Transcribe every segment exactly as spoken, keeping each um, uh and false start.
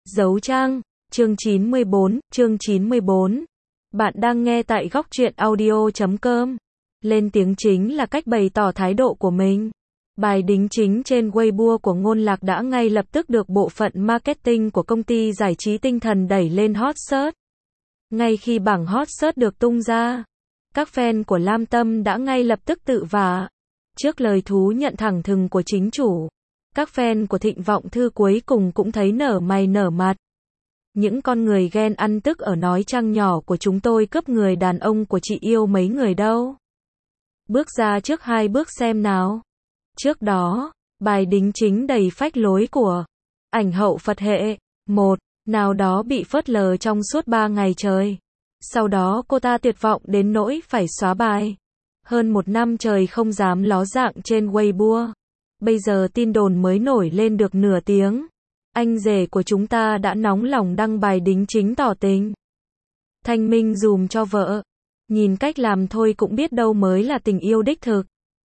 Dấu trang, chương chín mươi bốn, chương chín mươi bốn. Bạn đang nghe tại góc truyện audio chấm com. Lên tiếng chính là cách bày tỏ thái độ của mình. Bài đính chính trên Weibo của Ngôn Lạc đã ngay lập tức được bộ phận marketing của công ty giải trí tinh thần đẩy lên hot search. Ngay khi bảng hot search được tung ra, các fan của Lam Tâm đã ngay lập tức tự vả. Trước lời thú nhận thẳng thừng của chính chủ, các fan của Thịnh Vọng Thư cuối cùng cũng thấy nở mày nở mặt. Những con người ghen ăn tức ở nói trăng nhỏ của chúng tôi cướp người đàn ông của chị yêu mấy người đâu. Bước ra trước hai bước xem nào. Trước đó, bài đính chính đầy phách lối của ảnh hậu Phật hệ, một, nào đó bị phớt lờ trong suốt ba ngày trời. Sau đó cô ta tuyệt vọng đến nỗi phải xóa bài. Hơn một năm trời không dám ló dạng trên Weibo. Bây giờ tin đồn mới nổi lên được nửa tiếng. Anh rể của chúng ta đã nóng lòng đăng bài đính chính tỏ tình. Thanh minh dùm cho vợ. Nhìn cách làm thôi cũng biết đâu mới là tình yêu đích thực.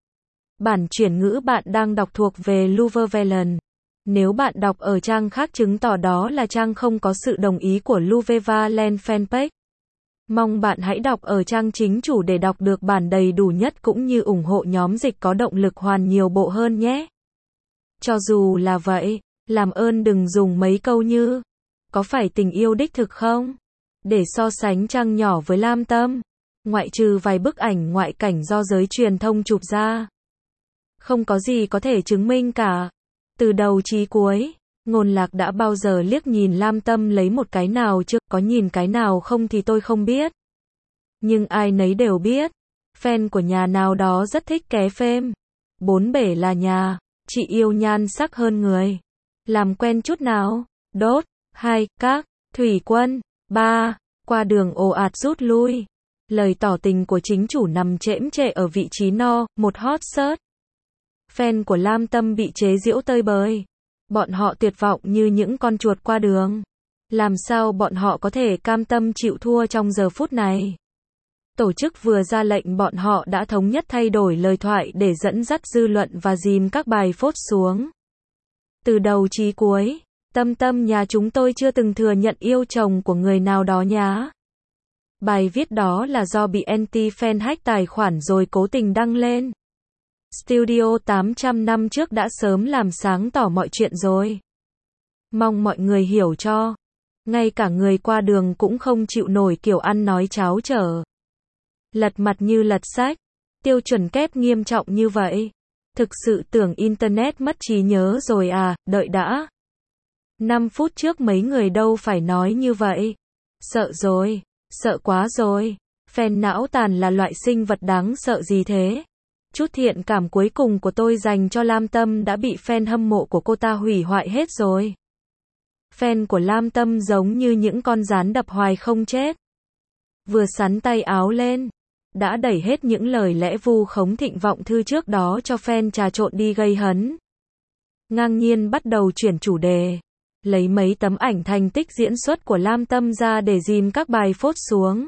Bản chuyển ngữ bạn đang đọc thuộc về Luvevelen. Nếu bạn đọc ở trang khác chứng tỏ đó là trang không có sự đồng ý của Luvevelen fanpage. Mong bạn hãy đọc ở trang chính chủ để đọc được bản đầy đủ nhất cũng như ủng hộ nhóm dịch có động lực hoàn nhiều bộ hơn nhé. Cho dù là vậy, làm ơn đừng dùng mấy câu như có phải tình yêu đích thực không? Để so sánh trang nhỏ với Lam Tâm. Ngoại trừ vài bức ảnh ngoại cảnh do giới truyền thông chụp ra. Không có gì có thể chứng minh cả. Từ đầu chí cuối, Ngôn Lạc đã bao giờ liếc nhìn Lam Tâm lấy một cái nào chưa, có nhìn cái nào không thì tôi không biết. Nhưng ai nấy đều biết, fan của nhà nào đó rất thích ké phêm. Bốn bể là nhà, chị yêu nhan sắc hơn người. Làm quen chút nào, đốt, hai, các, thủy quân, ba, qua đường ồ ạt rút lui. Lời tỏ tình của chính chủ nằm chễm chệ ở vị trí no, một hot search. Fan của Lam Tâm bị chế giễu tơi bời. Bọn họ tuyệt vọng như những con chuột qua đường. Làm sao bọn họ có thể cam tâm chịu thua trong giờ phút này? Tổ chức vừa ra lệnh bọn họ đã thống nhất thay đổi lời thoại để dẫn dắt dư luận và dìm các bài phốt xuống. Từ đầu chí cuối, Tâm Tâm nhà chúng tôi chưa từng thừa nhận yêu chồng của người nào đó nhá. Bài viết đó là do bị anti-fan hack tài khoản rồi cố tình đăng lên. Studio tám trăm năm trước đã sớm làm sáng tỏ mọi chuyện rồi. Mong mọi người hiểu cho. Ngay cả người qua đường cũng không chịu nổi kiểu ăn nói cháo trở. Lật mặt như lật sách. Tiêu chuẩn kép nghiêm trọng như vậy. Thực sự tưởng Internet mất trí nhớ rồi à, đợi đã. năm phút trước mấy người đâu phải nói như vậy. Sợ rồi, sợ quá rồi. Fan não tàn là loại sinh vật đáng sợ gì thế? Chút thiện cảm cuối cùng của tôi dành cho Lam Tâm đã bị fan hâm mộ của cô ta hủy hoại hết rồi. Fan của Lam Tâm giống như những con gián đập hoài không chết. Vừa sắn tay áo lên, đã đẩy hết những lời lẽ vu khống Thịnh Vọng Thư trước đó cho fan trà trộn đi gây hấn. Ngang nhiên bắt đầu chuyển chủ đề, lấy mấy tấm ảnh thành tích diễn xuất của Lam Tâm ra để dìm các bài phốt xuống.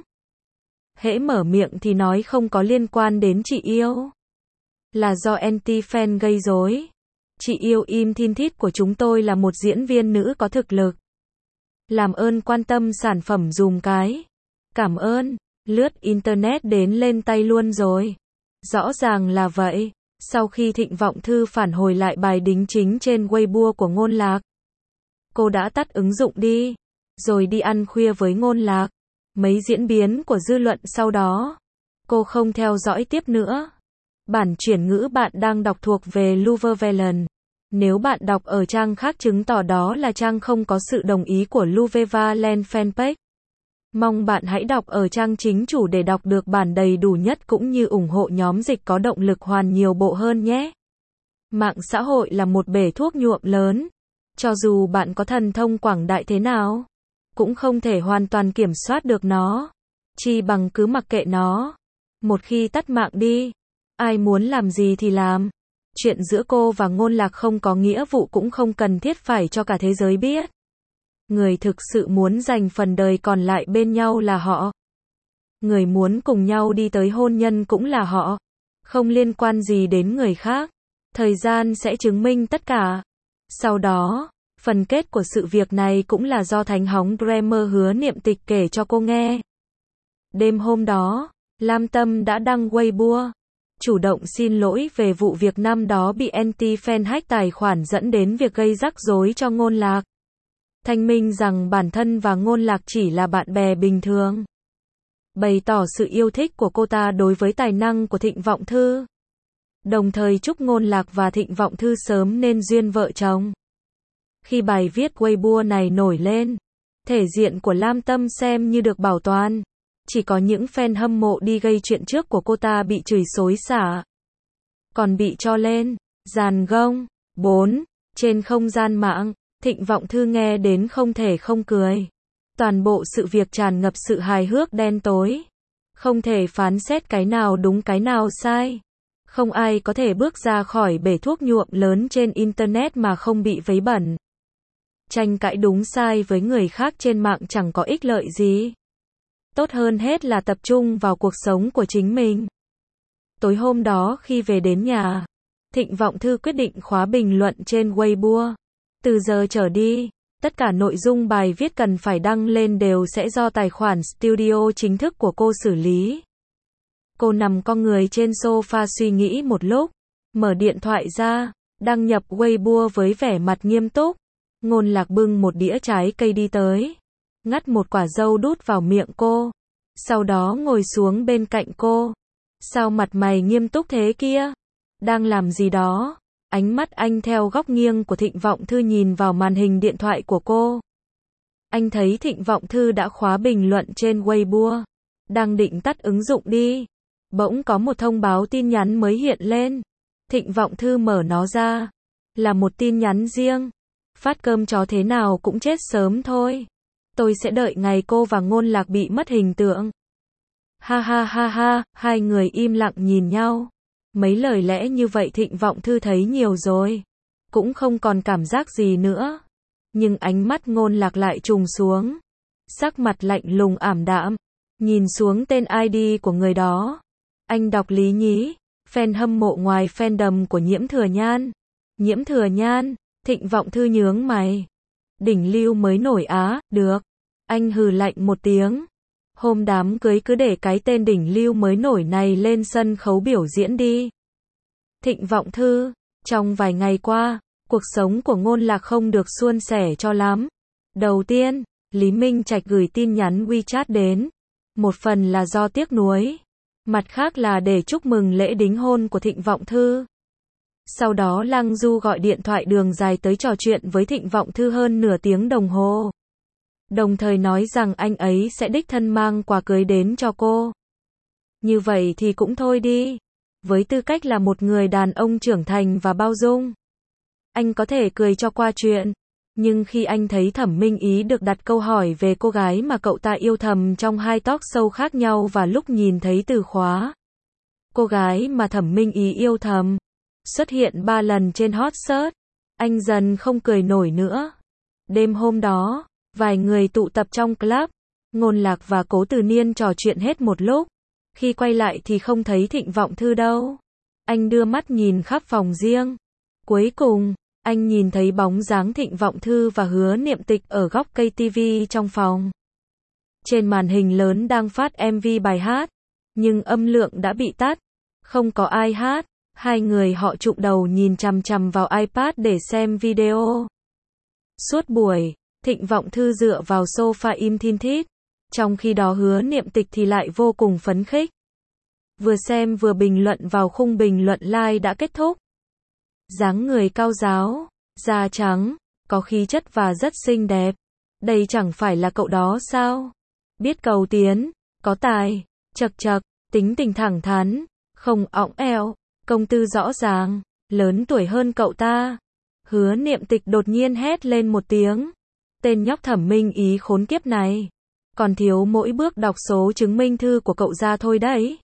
Hễ mở miệng thì nói không có liên quan đến chị yêu. Là do anti-fan gây rối. Chị yêu im thin thít của chúng tôi là một diễn viên nữ có thực lực. Làm ơn quan tâm sản phẩm dùm cái. Cảm ơn. Lướt Internet đến lên tay luôn rồi. Rõ ràng là vậy. Sau khi Thịnh Vọng Thư phản hồi lại bài đính chính trên Weibo của Ngôn Lạc, cô đã tắt ứng dụng đi. Rồi đi ăn khuya với Ngôn Lạc. Mấy diễn biến của dư luận sau đó, cô không theo dõi tiếp nữa. Bản chuyển ngữ bạn đang đọc thuộc về Luvevelen. Nếu bạn đọc ở trang khác chứng tỏ đó là trang không có sự đồng ý của Luvevelen fanpage. Mong bạn hãy đọc ở trang chính chủ để đọc được bản đầy đủ nhất cũng như ủng hộ nhóm dịch có động lực hoàn nhiều bộ hơn nhé. Mạng xã hội là một bể thuốc nhuộm lớn. Cho dù bạn có thần thông quảng đại thế nào, cũng không thể hoàn toàn kiểm soát được nó. Chi bằng cứ mặc kệ nó. Một khi tắt mạng đi, ai muốn làm gì thì làm. Chuyện giữa cô và Ngôn Lạc không có nghĩa vụ cũng không cần thiết phải cho cả thế giới biết. Người thực sự muốn dành phần đời còn lại bên nhau là họ. Người muốn cùng nhau đi tới hôn nhân cũng là họ. Không liên quan gì đến người khác. Thời gian sẽ chứng minh tất cả. Sau đó, Phần kết của sự việc này cũng là do thánh hóng Dreamer Hứa Niệm Tịch kể cho cô nghe. Đêm hôm đó, Lam Tâm đã đăng Weibo, chủ động xin lỗi về vụ việc năm đó bị anti-fan hack tài khoản dẫn đến việc gây rắc rối cho Ngôn Lạc. Thanh minh rằng bản thân và Ngôn Lạc chỉ là bạn bè bình thường. Bày tỏ sự yêu thích của cô ta đối với tài năng của Thịnh Vọng Thư. Đồng thời chúc Ngôn Lạc và Thịnh Vọng Thư sớm nên duyên vợ chồng. Khi bài viết Weibo này nổi lên, thể diện của Lam Tâm xem như được bảo toàn. Chỉ có những fan hâm mộ đi gây chuyện trước của cô ta bị chửi xối xả. Còn bị cho lên giàn gông. bốn. Trên không gian mạng, Thịnh Vọng Thư nghe đến không thể không cười. Toàn bộ sự việc tràn ngập sự hài hước đen tối. Không thể phán xét cái nào đúng cái nào sai. Không ai có thể bước ra khỏi bể thuốc nhuộm lớn trên Internet mà không bị vấy bẩn. Tranh cãi đúng sai với người khác trên mạng chẳng có ích lợi gì. Tốt hơn hết là tập trung vào cuộc sống của chính mình. Tối hôm đó khi về đến nhà, Thịnh Vọng Thư quyết định khóa bình luận trên Weibo. Từ giờ trở đi, tất cả nội dung bài viết cần phải đăng lên đều sẽ do tài khoản studio chính thức của cô xử lý. Cô nằm co người trên sofa suy nghĩ một lúc, mở điện thoại ra, đăng nhập Weibo với vẻ mặt nghiêm túc. Ngôn Lạc bưng một đĩa trái cây đi tới, ngắt một quả dâu đút vào miệng cô, sau đó ngồi xuống bên cạnh cô. Sao mặt mày nghiêm túc thế kia? Đang làm gì đó? Ánh mắt anh theo góc nghiêng của Thịnh Vọng Thư nhìn vào màn hình điện thoại của cô. Anh thấy Thịnh Vọng Thư đã khóa bình luận trên Weibo, đang định tắt ứng dụng đi. Bỗng có một thông báo tin nhắn mới hiện lên. Thịnh Vọng Thư mở nó ra. Là một tin nhắn riêng. Phát cơm chó thế nào cũng chết sớm thôi. Tôi sẽ đợi ngày cô và Ngôn Lạc bị mất hình tượng. Ha ha ha ha, hai người im lặng nhìn nhau. Mấy lời lẽ như vậy Thịnh Vọng Thư thấy nhiều rồi. Cũng không còn cảm giác gì nữa. Nhưng ánh mắt Ngôn Lạc lại trùng xuống. Sắc mặt lạnh lùng ảm đạm. Nhìn xuống tên i đê của người đó. Anh đọc Lý Nhí, fan hâm mộ ngoài fandom của Nhiễm Thừa Nhan. Nhiễm Thừa Nhan, Thịnh Vọng Thư nhướng mày. Đỉnh lưu mới nổi á, được. Anh hừ lạnh một tiếng. Hôm đám cưới cứ để cái tên đỉnh lưu mới nổi này lên sân khấu biểu diễn đi. Thịnh Vọng Thư, trong vài ngày qua, cuộc sống của Ngôn Lạc không được suôn sẻ cho lắm. Đầu tiên, Lý Minh Trạch gửi tin nhắn WeChat đến. Một phần là do tiếc nuối. Mặt khác là để chúc mừng lễ đính hôn của Thịnh Vọng Thư. Sau đó Lăng Du gọi điện thoại đường dài tới trò chuyện với Thịnh Vọng Thư hơn nửa tiếng đồng hồ. Đồng thời nói rằng anh ấy sẽ đích thân mang quà cưới đến cho cô. Như vậy thì cũng thôi đi. Với tư cách là một người đàn ông trưởng thành và bao dung, anh có thể cười cho qua chuyện. Nhưng khi anh thấy Thẩm Minh Ý được đặt câu hỏi về cô gái mà cậu ta yêu thầm trong hai talk show khác nhau và lúc nhìn thấy từ khóa cô gái mà Thẩm Minh Ý yêu thầm xuất hiện ba lần trên hot search, anh dần không cười nổi nữa. Đêm hôm đó, vài người tụ tập trong club, Ngôn Lạc và Cố Từ Niên trò chuyện hết một lúc. Khi quay lại thì không thấy Thịnh Vọng Thư đâu. Anh đưa mắt nhìn khắp phòng riêng. Cuối cùng, anh nhìn thấy bóng dáng Thịnh Vọng Thư và Hứa Niệm Tịch ở góc cây tivi trong phòng. Trên màn hình lớn đang phát em vê bài hát, nhưng âm lượng đã bị tắt, không có ai hát. Hai người họ chụm đầu nhìn chằm chằm vào iPad để xem video. Suốt buổi, Thịnh Vọng Thư dựa vào sofa im thin thít. Trong khi đó Hứa Niệm Tịch thì lại vô cùng phấn khích. Vừa xem vừa bình luận vào khung bình luận like đã kết thúc. Dáng người cao ráo, da trắng, có khí chất và rất xinh đẹp. Đây chẳng phải là cậu đó sao? Biết cầu tiến, có tài, chật chật, tính tình thẳng thắn, không õng eo, công tư rõ ràng, lớn tuổi hơn cậu ta. Hứa Niệm Tịch đột nhiên hét lên một tiếng. Tên nhóc Thẩm Minh Ý khốn kiếp này. Còn thiếu mỗi bước đọc số chứng minh thư của cậu ra thôi đấy.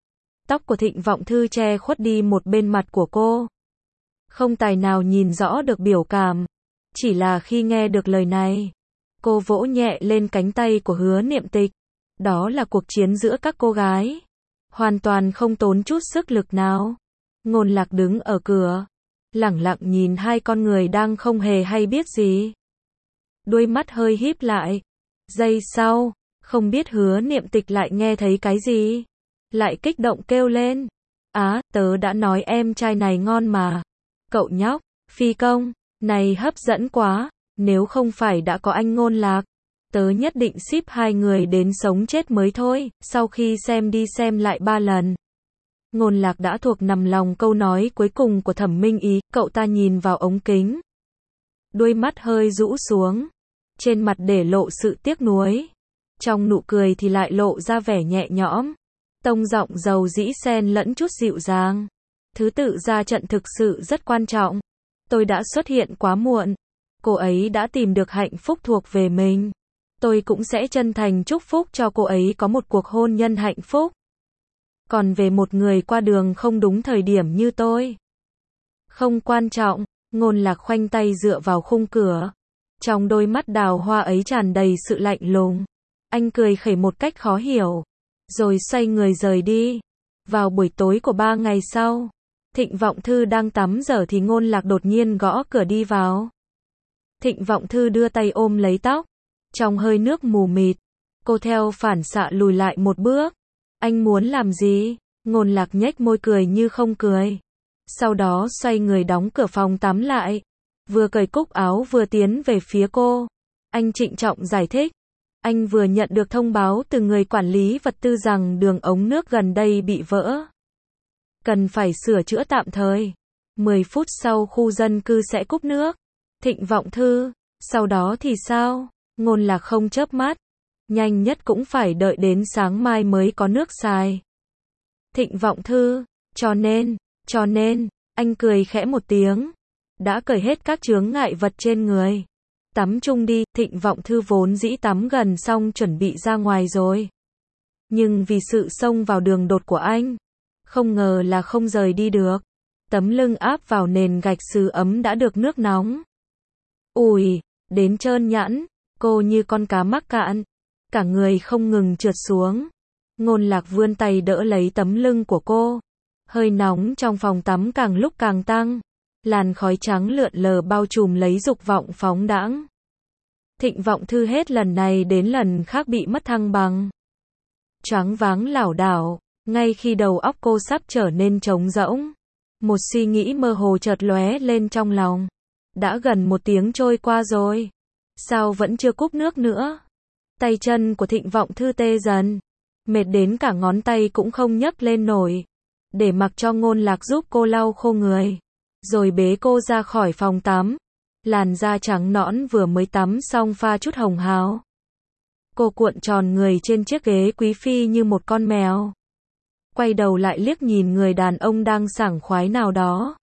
Tóc của Thịnh Vọng Thư che khuất đi một bên mặt của cô. Không tài nào nhìn rõ được biểu cảm. Chỉ là khi nghe được lời này, cô vỗ nhẹ lên cánh tay của Hứa Niệm Tịch. Đó là cuộc chiến giữa các cô gái. Hoàn toàn không tốn chút sức lực nào. Ngôn Lạc đứng ở cửa. lẳng lặng nhìn hai con người đang không hề hay biết gì. Đuôi mắt hơi híp lại. Giây sau, không biết Hứa Niệm Tịch lại nghe thấy cái gì. Lại kích động kêu lên. Á, tớ đã nói em trai này ngon mà. Cậu nhóc, phi công, này hấp dẫn quá, nếu không phải đã có anh Ngôn Lạc, tớ nhất định ship hai người đến sống chết mới thôi. Sau khi xem đi xem lại ba lần, Ngôn Lạc đã thuộc nằm lòng câu nói cuối cùng của Thẩm Minh Ý. Cậu ta nhìn vào ống kính, đuôi mắt hơi rũ xuống, trên mặt để lộ sự tiếc nuối, trong nụ cười thì lại lộ ra vẻ nhẹ nhõm, tông giọng dầu dĩ xen lẫn chút dịu dàng. Thứ tự ra trận thực sự rất quan trọng. Tôi đã xuất hiện quá muộn. Cô ấy đã tìm được hạnh phúc thuộc về mình. Tôi cũng sẽ chân thành chúc phúc cho cô ấy có một cuộc hôn nhân hạnh phúc. Còn về một người qua đường không đúng thời điểm như tôi, không quan trọng. Ngôn Lạc khoanh tay dựa vào khung cửa. Trong đôi mắt đào hoa ấy tràn đầy sự lạnh lùng. Anh cười khẩy một cách khó hiểu, rồi xoay người rời đi. Vào buổi tối của ba ngày sau, Thịnh Vọng Thư đang tắm giờ thì Ngôn Lạc đột nhiên gõ cửa đi vào. Thịnh Vọng Thư đưa tay ôm lấy tóc, trong hơi nước mù mịt, cô theo phản xạ lùi lại một bước. Anh muốn làm gì? Ngôn Lạc nhếch môi cười như không cười. Sau đó xoay người đóng cửa phòng tắm lại, vừa cởi cúc áo vừa tiến về phía cô. Anh trịnh trọng giải thích. Anh vừa nhận được thông báo từ người quản lý vật tư rằng đường ống nước gần đây bị vỡ, cần phải sửa chữa tạm thời. mười phút sau khu dân cư sẽ cúp nước. Thịnh Vọng Thư, sau đó thì sao? Ngôn Lạc không chớp mắt. Nhanh nhất cũng phải đợi đến sáng mai mới có nước xài. Thịnh Vọng Thư, cho nên, cho nên, anh cười khẽ một tiếng. Đã cởi hết các chướng ngại vật trên người. Tắm chung đi. Thịnh Vọng Thư vốn dĩ tắm gần xong chuẩn bị ra ngoài rồi. Nhưng vì sự xông vào đường đột của anh, không ngờ là không rời đi được. Tấm lưng áp vào nền gạch sứ ấm đã được nước nóng ùi đến trơn nhẵn, cô như con cá mắc cạn, cả người không ngừng trượt xuống. Ngôn Lạc vươn tay đỡ lấy tấm lưng của cô. Hơi nóng trong phòng tắm càng lúc càng tăng, làn khói trắng lượn lờ bao trùm lấy dục vọng phóng đãng. Thịnh Vọng Thư hết lần này đến lần khác bị mất thăng bằng, choáng váng lảo đảo. Ngay khi đầu óc cô sắp trở nên trống rỗng, một suy nghĩ mơ hồ chợt lóe lên trong lòng. Đã gần một tiếng trôi qua rồi, sao vẫn chưa cúp nước nữa? Tay chân của Thịnh Vọng Thư tê dần, mệt đến cả ngón tay cũng không nhấc lên nổi. Để mặc cho Ngôn Lạc giúp cô lau khô người, rồi bế cô ra khỏi phòng tắm. Làn da trắng nõn vừa mới tắm xong pha chút hồng hào. Cô cuộn tròn người trên chiếc ghế quý phi như một con mèo. Quay đầu lại liếc nhìn người đàn ông đang sảng khoái nào đó.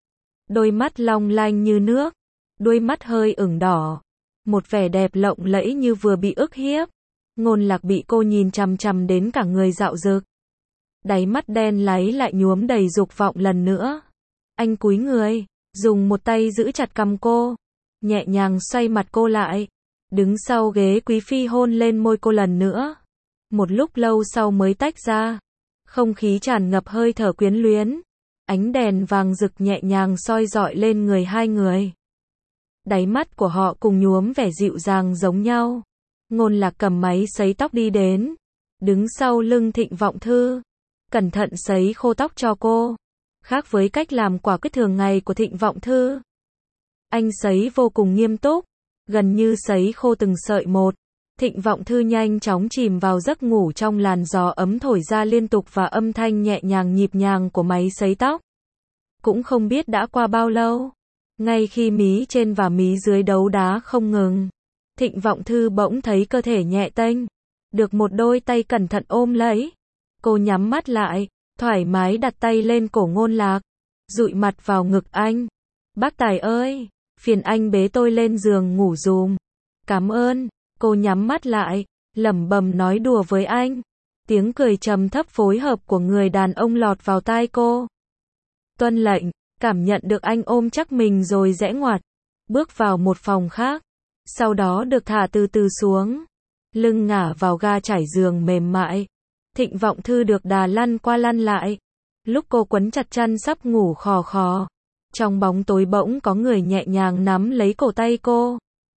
Đôi mắt long lanh như nước, đuôi mắt hơi ửng đỏ, một vẻ đẹp lộng lẫy như vừa bị ức hiếp. Ngôn Lạc bị cô nhìn chằm chằm đến cả người dạo dực. Đáy mắt đen láy lại nhuốm đầy dục vọng lần nữa. Anh cúi người, dùng một tay giữ chặt cằm cô, nhẹ nhàng xoay mặt cô lại, đứng sau ghế quý phi hôn lên môi cô lần nữa. Một lúc lâu sau mới tách ra. Không khí tràn ngập hơi thở quyến luyến. Ánh đèn vàng rực nhẹ nhàng soi rọi lên người hai người. Đáy mắt của họ cùng nhuốm vẻ dịu dàng giống nhau. Ngôn Lạc cầm máy sấy tóc đi đến, đứng sau lưng Thịnh Vọng Thư, cẩn thận sấy khô tóc cho cô. Khác với cách làm quả quyết thường ngày của Thịnh Vọng Thư, anh sấy vô cùng nghiêm túc, gần như sấy khô từng sợi một. Thịnh Vọng Thư nhanh chóng chìm vào giấc ngủ trong làn gió ấm thổi ra liên tục và âm thanh nhẹ nhàng nhịp nhàng của máy sấy tóc. Cũng không biết đã qua bao lâu, ngay khi mí trên và mí dưới đấu đá không ngừng, Thịnh Vọng Thư bỗng thấy cơ thể nhẹ tênh, được một đôi tay cẩn thận ôm lấy. Cô nhắm mắt lại, thoải mái đặt tay lên cổ Ngôn Lạc, dụi mặt vào ngực anh. Bác Tài ơi, phiền anh bế tôi lên giường ngủ dùm. Cảm ơn. Cô nhắm mắt lại, lẩm bẩm nói đùa với anh. Tiếng cười trầm thấp phối hợp của người đàn ông lọt vào tai cô. Tuân lệnh, cảm nhận được anh ôm chắc mình rồi rẽ ngoặt, bước vào một phòng khác. Sau đó được thả từ từ xuống, lưng ngả vào ga trải giường mềm mại. Thịnh Vọng Thư được đà lăn qua lăn lại. Lúc cô quấn chặt chăn sắp ngủ khò khò, Trong bóng tối bỗng có người nhẹ nhàng nắm lấy cổ tay cô.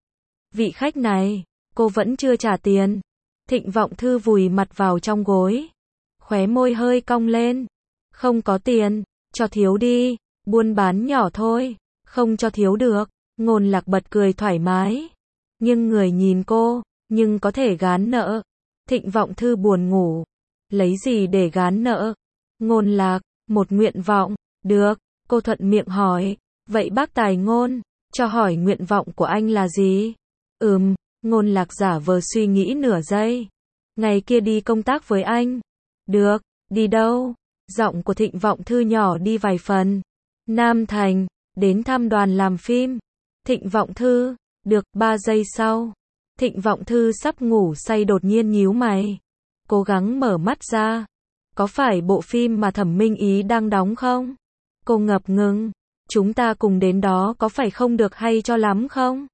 Vị khách này, cô vẫn chưa trả tiền. Thịnh Vọng Thư vùi mặt vào trong gối. Khóe môi hơi cong lên. Không có tiền, cho thiếu đi, buôn bán nhỏ thôi, không cho thiếu được. Ngôn Lạc bật cười thoải mái. Nhưng người nhìn cô, nhưng có thể gán nợ. Thịnh Vọng Thư buồn ngủ. Lấy gì để gán nợ? Ngôn Lạc, một nguyện vọng. Được, cô thuận miệng hỏi. Vậy bác Tài Ngôn, cho hỏi nguyện vọng của anh là gì? Ừm, Ngôn Lạc giả vờ suy nghĩ nửa giây. Ngày kia đi công tác với anh. Được, đi đâu? Giọng của Thịnh Vọng Thư nhỏ đi vài phần. Nam Thành, đến thăm đoàn làm phim. Thịnh Vọng Thư, được, ba giây sau. Thịnh Vọng Thư sắp ngủ say đột nhiên nhíu mày. Cố gắng mở mắt ra. Có phải bộ phim mà Thẩm Minh Ý đang đóng không? Cô ngập ngừng. Chúng ta cùng đến đó có phải không được hay cho lắm không?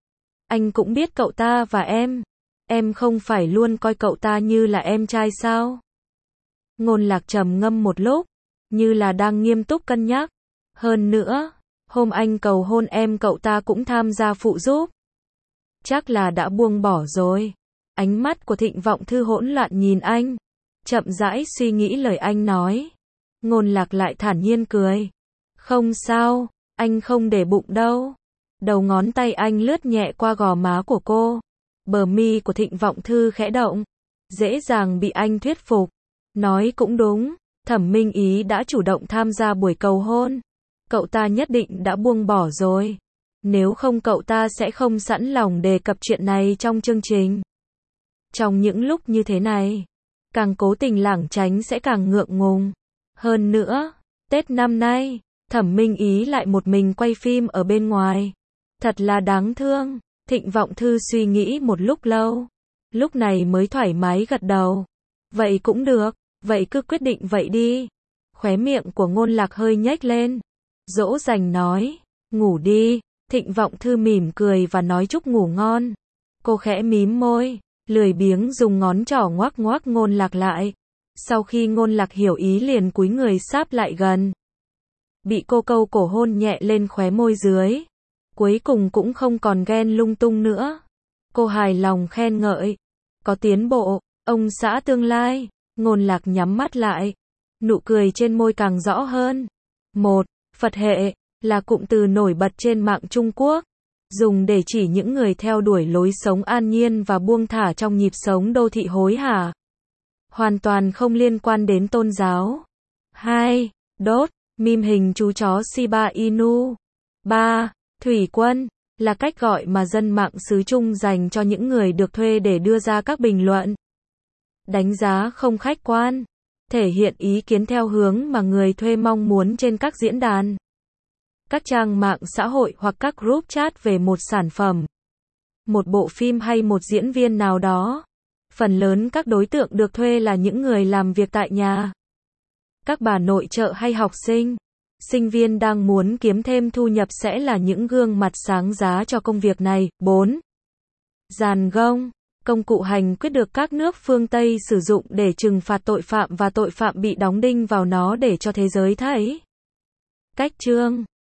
Anh cũng biết cậu ta và em. Em không phải luôn coi cậu ta như là em trai sao? Ngôn Lạc trầm ngâm một lúc, như là đang nghiêm túc cân nhắc. Hơn nữa, hôm anh cầu hôn em cậu ta cũng tham gia phụ giúp. Chắc là đã buông bỏ rồi. Ánh mắt của Thịnh Vọng Thư hỗn loạn nhìn anh. Chậm rãi suy nghĩ lời anh nói. Ngôn Lạc lại thản nhiên cười. Không sao, anh không để bụng đâu. Đầu ngón tay anh lướt nhẹ qua gò má của cô. Bờ mi của Thịnh Vọng Thư khẽ động. Dễ dàng bị anh thuyết phục. Nói cũng đúng, Thẩm Minh Ý đã chủ động tham gia buổi cầu hôn. Cậu ta nhất định đã buông bỏ rồi. Nếu không cậu ta sẽ không sẵn lòng đề cập chuyện này trong chương trình. Trong những lúc như thế này, càng cố tình lảng tránh sẽ càng ngượng ngùng. Hơn nữa, Tết năm nay, Thẩm Minh Ý lại một mình quay phim ở bên ngoài. Thật là đáng thương. Thịnh Vọng Thư suy nghĩ một lúc lâu. Lúc này mới thoải mái gật đầu. Vậy cũng được, vậy cứ quyết định vậy đi. Khóe miệng của Ngôn Lạc hơi nhếch lên. Dỗ dành nói, ngủ đi. Thịnh Vọng Thư mỉm cười và nói chúc ngủ ngon. Cô khẽ mím môi, lười biếng dùng ngón trỏ ngoắc ngoắc Ngôn Lạc lại. Sau khi Ngôn Lạc hiểu ý liền cúi người sáp lại gần. Bị cô câu cổ hôn nhẹ lên khóe môi dưới. Cuối cùng cũng không còn ghen lung tung nữa. Cô hài lòng khen ngợi. Có tiến bộ, ông xã tương lai. Ngôn Lạc nhắm mắt lại. Nụ cười trên môi càng rõ hơn. Một, Phật hệ, là cụm từ nổi bật trên mạng Trung Quốc. Dùng để chỉ những người theo đuổi lối sống an nhiên và buông thả trong nhịp sống đô thị hối hả. Hoàn toàn không liên quan đến tôn giáo. Hai, Đốt, meme hình chú chó Shiba Inu. Ba, Thủy quân, là cách gọi mà dân mạng xứ Trung dành cho những người được thuê để đưa ra các bình luận. Đánh giá không khách quan. Thể hiện ý kiến theo hướng mà người thuê mong muốn trên các diễn đàn, các trang mạng xã hội hoặc các group chat về một sản phẩm, một bộ phim hay một diễn viên nào đó. Phần lớn các đối tượng được thuê là những người làm việc tại nhà. Các bà nội trợ hay học sinh, sinh viên đang muốn kiếm thêm thu nhập sẽ là những gương mặt sáng giá cho công việc này. Bốn. Giàn gông, công cụ hành quyết được các nước phương Tây sử dụng để trừng phạt tội phạm và tội phạm bị đóng đinh vào nó để cho thế giới thấy. Cách chương